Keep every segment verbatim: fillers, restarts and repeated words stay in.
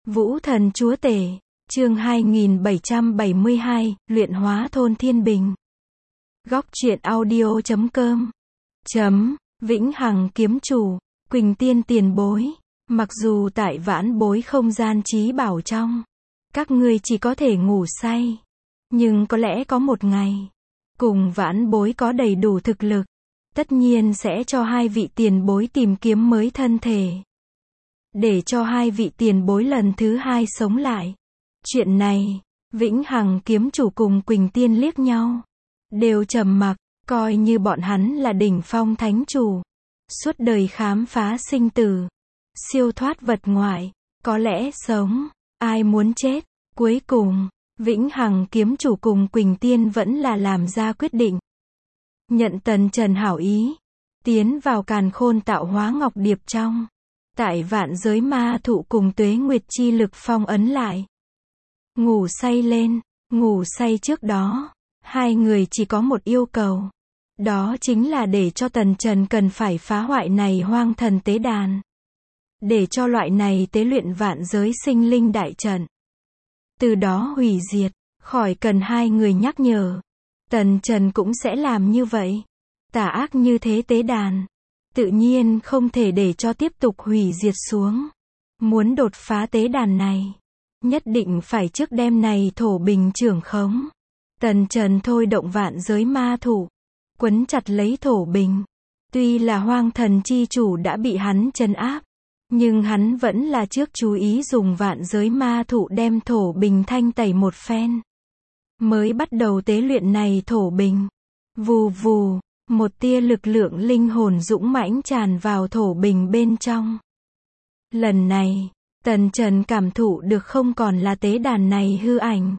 Vũ Thần Chúa Tể, chương hai nghìn bảy trăm bảy mươi hai, luyện hóa thôn Thiên Bình. Góc truyện audio chấm com. Chấm, Vĩnh Hằng kiếm chủ, Quỳnh Tiên tiền bối. Mặc dù tại vãn bối không gian trí bảo trong, các ngươi chỉ có thể ngủ say. Nhưng có lẽ có một ngày, cùng vãn bối có đầy đủ thực lực, tất nhiên sẽ cho hai vị tiền bối tìm kiếm mới thân thể. Để cho hai vị tiền bối lần thứ hai sống lại. Chuyện này, Vĩnh Hằng kiếm chủ cùng Quỳnh Tiên liếc nhau. Đều trầm mặc, coi như bọn hắn là đỉnh phong thánh chủ. Suốt đời khám phá sinh tử. Siêu thoát vật ngoại. Có lẽ sống, ai muốn chết. Cuối cùng, Vĩnh Hằng kiếm chủ cùng Quỳnh Tiên vẫn là làm ra quyết định. Nhận Tần Trần hảo ý. Tiến vào càn khôn tạo hóa ngọc điệp trong. Tại vạn giới ma thụ cùng tuế nguyệt chi lực phong ấn lại. Ngủ say lên, ngủ say trước đó, hai người chỉ có một yêu cầu. Đó chính là để cho Tần Trần cần phải phá hoại này hoang thần tế đàn. Để cho loại này tế luyện vạn giới sinh linh đại trận. Từ đó hủy diệt, khỏi cần hai người nhắc nhở. Tần Trần cũng sẽ làm như vậy. Tà ác như thế tế đàn. Tự nhiên không thể để cho tiếp tục hủy diệt xuống. Muốn đột phá tế đàn này, nhất định phải trước đêm này thổ bình trưởng khống. Tần Trần thôi động vạn giới ma thủ, quấn chặt lấy thổ bình. Tuy là hoang thần chi chủ đã bị hắn trấn áp, nhưng hắn vẫn là trước chú ý dùng vạn giới ma thủ đem thổ bình thanh tẩy một phen. Mới bắt đầu tế luyện này thổ bình. Vù vù. Một tia lực lượng linh hồn dũng mãnh tràn vào thổ bình bên trong. Lần này, Tần Trần cảm thụ được không còn là tế đàn này hư ảnh,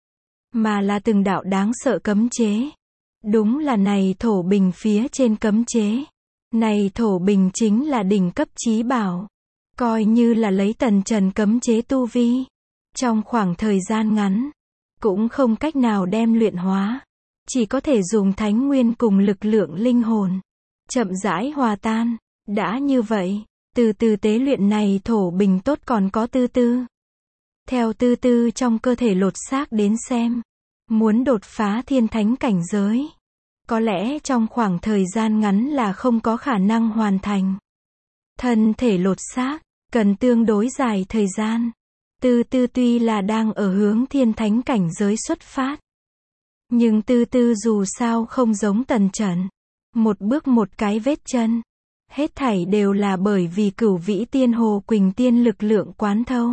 mà là từng đạo đáng sợ cấm chế. Đúng là này thổ bình phía trên cấm chế. Này thổ bình chính là đỉnh cấp chí bảo. Coi như là lấy Tần Trần cấm chế tu vi. Trong khoảng thời gian ngắn, cũng không cách nào đem luyện hóa. Chỉ có thể dùng thánh nguyên cùng lực lượng linh hồn. Chậm rãi hòa tan. Đã như vậy, từ từ tế luyện này thổ bình tốt còn có tư tư. Theo tư tư trong cơ thể lột xác đến xem. Muốn đột phá thiên thánh cảnh giới. Có lẽ trong khoảng thời gian ngắn là không có khả năng hoàn thành. Thân thể lột xác, cần tương đối dài thời gian. Tư tư tuy là đang ở hướng thiên thánh cảnh giới xuất phát. Nhưng tư tư dù sao không giống Tần Trần. Một bước một cái vết chân. Hết thảy đều là bởi vì cửu vĩ tiên hồ Quỳnh Tiên lực lượng quán thâu.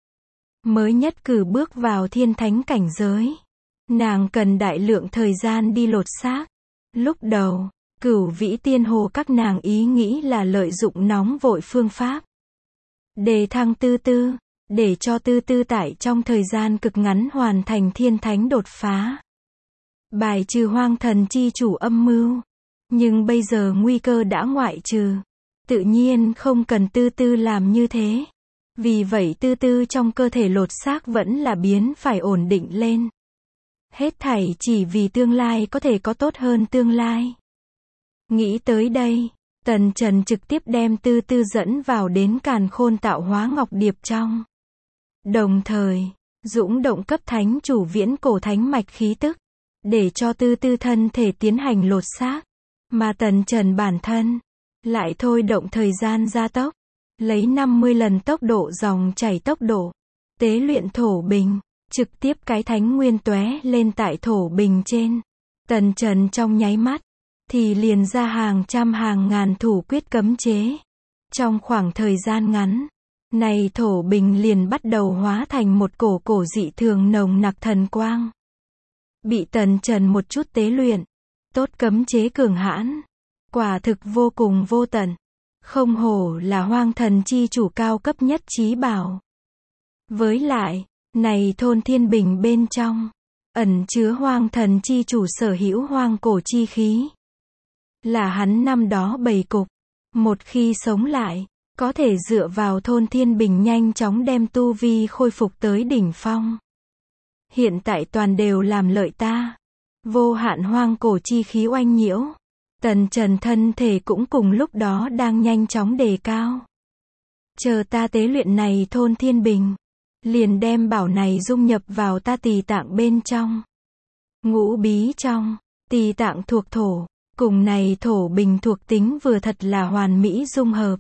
Mới nhất cử bước vào thiên thánh cảnh giới. Nàng cần đại lượng thời gian đi lột xác. Lúc đầu, cửu vĩ tiên hồ các nàng ý nghĩ là lợi dụng nóng vội phương pháp. Đề thăng tư tư. Để cho tư tư tại trong thời gian cực ngắn hoàn thành thiên thánh đột phá. Bài trừ hoang thần chi chủ âm mưu. Nhưng bây giờ nguy cơ đã ngoại trừ. Tự nhiên không cần tư tư làm như thế. Vì vậy tư tư trong cơ thể lột xác vẫn là biến phải ổn định lên. Hết thảy chỉ vì tương lai có thể có tốt hơn tương lai. Nghĩ tới đây, Tần Trần trực tiếp đem tư tư dẫn vào đến càn khôn tạo hóa ngọc điệp trong. Đồng thời, dũng động cấp thánh chủ viễn cổ thánh mạch khí tức. Để cho tư tư thân thể tiến hành lột xác. Mà Tần Trần bản thân lại thôi động thời gian gia tốc. Lấy năm mươi lần tốc độ dòng chảy tốc độ. Tế luyện thổ bình. Trực tiếp cái thánh nguyên tóe lên tại thổ bình trên. Tần Trần trong nháy mắt. Thì liền ra hàng trăm hàng ngàn thủ quyết cấm chế. Trong khoảng thời gian ngắn. Này thổ bình liền bắt đầu hóa thành một cổ cổ dị thường nồng nặc thần quang. Bị Tần Trần một chút tế luyện. Tốt cấm chế cường hãn. Quả thực vô cùng vô tận. Không hổ là hoang thần chi chủ cao cấp nhất chí bảo. Với lại, này thôn Thiên Bình bên trong. Ẩn chứa hoang thần chi chủ sở hữu hoang cổ chi khí. Là hắn năm đó bày cục. Một khi sống lại, có thể dựa vào thôn Thiên Bình nhanh chóng đem tu vi khôi phục tới đỉnh phong. Hiện tại toàn đều làm lợi ta. Vô hạn hoang cổ chi khí oanh nhiễu. Tần Trần thân thể cũng cùng lúc đó đang nhanh chóng đề cao. Chờ ta tế luyện này thôn Thiên Bình. liền đem bảo này dung nhập vào ta tỳ tạng bên trong. Ngũ bí trong, tỳ tạng thuộc thổ, cùng này thổ bình thuộc tính vừa thật là hoàn mỹ dung hợp.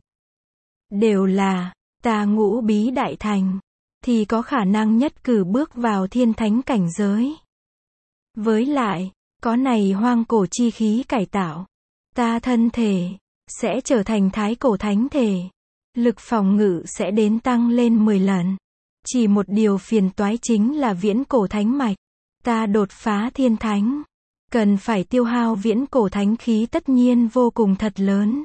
Đều là, ta ngũ bí đại thành, thì có khả năng nhất cử bước vào thiên thánh cảnh giới. Với lại, có này hoang cổ chi khí cải tạo, ta thân thể sẽ trở thành thái cổ thánh thể. Lực phòng ngự sẽ đến tăng lên mười lần. Chỉ một điều phiền toái chính là viễn cổ thánh mạch. Ta đột phá thiên thánh, cần phải tiêu hao viễn cổ thánh khí tất nhiên vô cùng thật lớn.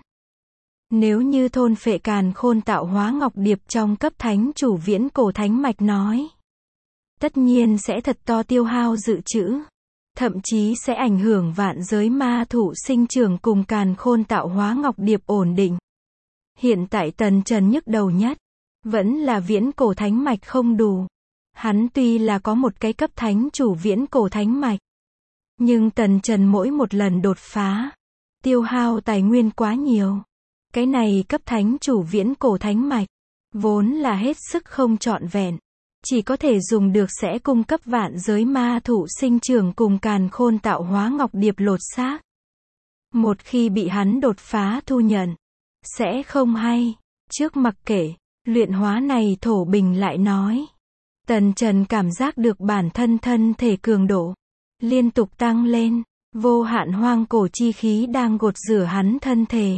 Nếu như thôn phệ càn khôn tạo hóa ngọc điệp trong cấp thánh chủ viễn cổ thánh mạch nói, tất nhiên sẽ thật to tiêu hao dự trữ. Thậm chí sẽ ảnh hưởng vạn giới ma thụ sinh trưởng cùng càn khôn tạo hóa ngọc điệp ổn định. Hiện tại Tần Trần nhức đầu nhất, vẫn là viễn cổ thánh mạch không đủ. Hắn tuy là có một cái cấp thánh chủ viễn cổ thánh mạch, nhưng Tần Trần mỗi một lần đột phá, tiêu hao tài nguyên quá nhiều. Cái này cấp thánh chủ viễn cổ thánh mạch, vốn là hết sức không trọn vẹn. Chỉ có thể dùng được sẽ cung cấp vạn giới ma thụ sinh trưởng cùng càn khôn tạo hóa ngọc điệp lột xác. Một khi bị hắn đột phá thu nhận, sẽ không hay. Trước mặc kệ, luyện hóa này thổ bình lại nói. Tần Trần cảm giác được bản thân thân thể cường độ liên tục tăng lên, vô hạn hoang cổ chi khí đang gột rửa hắn thân thể.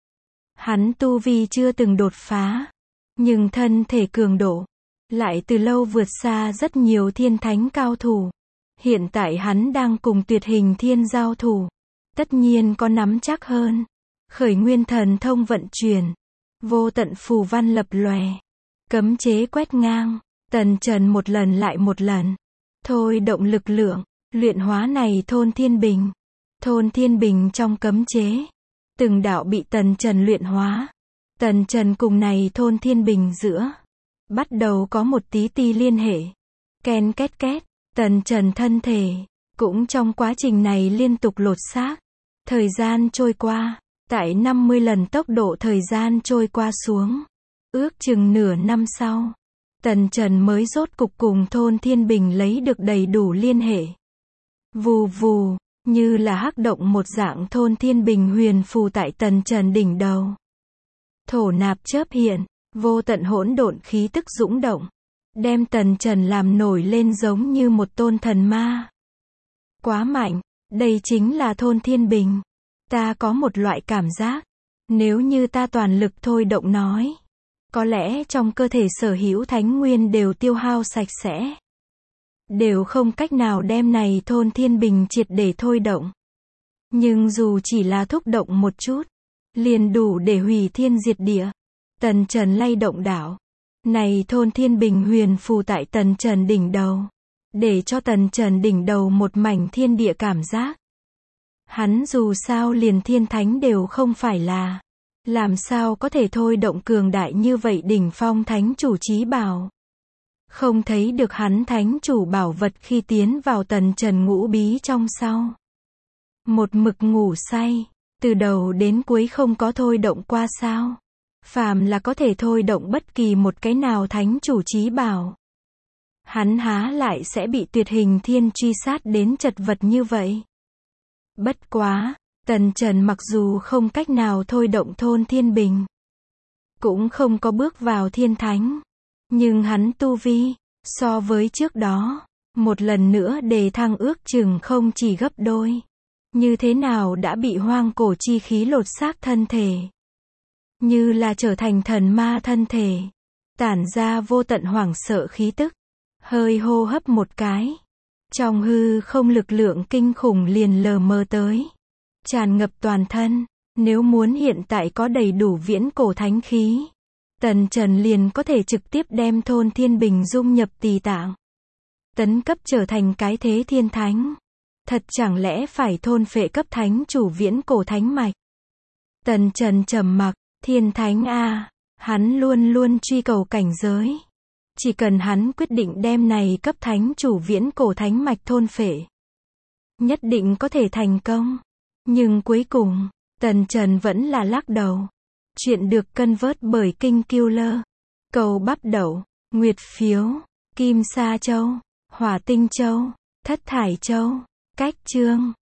Hắn tu vi chưa từng đột phá, nhưng thân thể cường độ lại từ lâu vượt xa rất nhiều thiên thánh cao thủ. Hiện tại hắn đang cùng tuyệt hình thiên giao thủ, tất nhiên có nắm chắc hơn. Khởi nguyên thần thông vận chuyển, vô tận phù văn lập lòe, cấm chế quét ngang. Tần Trần một lần lại một lần thôi động lực lượng, luyện hóa này thôn thiên bình. Thôn thiên bình trong cấm chế, từng đạo bị Tần Trần luyện hóa. Tần Trần cùng này thôn thiên bình giữa bắt đầu có một tí ti liên hệ. Ken két két, Tần Trần thân thể cũng trong quá trình này liên tục lột xác. Thời gian trôi qua, tại năm mươi lần tốc độ thời gian trôi qua xuống, ước chừng nửa năm sau, Tần Trần mới rốt cục cùng thôn thiên bình lấy được đầy đủ liên hệ. Vù vù, như là hắc động một dạng thôn thiên bình huyền phù tại Tần Trần đỉnh đầu. Thổ nạp chớp hiện, vô tận hỗn độn khí tức dũng động, đem Tần Trần làm nổi lên giống như một tôn thần ma. Quá mạnh, đây chính là thôn thiên bình. Ta có một loại cảm giác, nếu như ta toàn lực thôi động nói, có lẽ trong cơ thể sở hữu thánh nguyên đều tiêu hao sạch sẽ. Đều không cách nào đem này thôn thiên bình triệt để thôi động. Nhưng dù chỉ là thúc động một chút, liền đủ để hủy thiên diệt địa. Tần Trần lay động đảo. Này thôn thiên bình huyền phù tại Tần Trần đỉnh đầu, để cho Tần Trần đỉnh đầu một mảnh thiên địa cảm giác. Hắn dù sao liền thiên thánh đều không phải là, làm sao có thể thôi động cường đại như vậy đỉnh phong thánh chủ chí bảo. Không thấy được hắn thánh chủ bảo vật khi tiến vào Tần Trần ngũ bí trong sau. Một mực ngủ say, từ đầu đến cuối không có thôi động qua sao. Phàm là có thể thôi động bất kỳ một cái nào thánh chủ chí bảo, hắn há lại sẽ bị tuyệt hình thiên truy sát đến chật vật như vậy. Bất quá, Tần Trần mặc dù không cách nào thôi động thôn thiên bình, cũng không có bước vào thiên thánh, nhưng hắn tu vi, so với trước đó, một lần nữa đề thăng ước chừng không chỉ gấp đôi. Như thế nào đã bị hoang cổ chi khí lột xác thân thể, như là trở thành thần ma thân thể, tản ra vô tận hoảng sợ khí tức. Hơi hô hấp một cái, trong hư không lực lượng kinh khủng liền lờ mờ tới, tràn ngập toàn thân. Nếu muốn hiện tại có đầy đủ viễn cổ thánh khí, Tần Trần liền có thể trực tiếp đem thôn thiên bình dung nhập tỳ tạng, tấn cấp trở thành cái thế thiên thánh. Thật chẳng lẽ phải thôn phệ cấp thánh chủ viễn cổ thánh mạch? Tần Trần trầm mặc. Thiên thánh a, hắn luôn luôn truy cầu cảnh giới. Chỉ cần hắn quyết định đem này cấp thánh chủ viễn cổ thánh mạch thôn phệ, nhất định có thể thành công. Nhưng cuối cùng, Tần Trần vẫn là lắc đầu. Chuyện được cân vớt bởi King Killer. Cầu bắp đậu, nguyệt phiếu. Kim Sa Châu, Hỏa Tinh Châu, Thất Thải Châu, Cách Chương.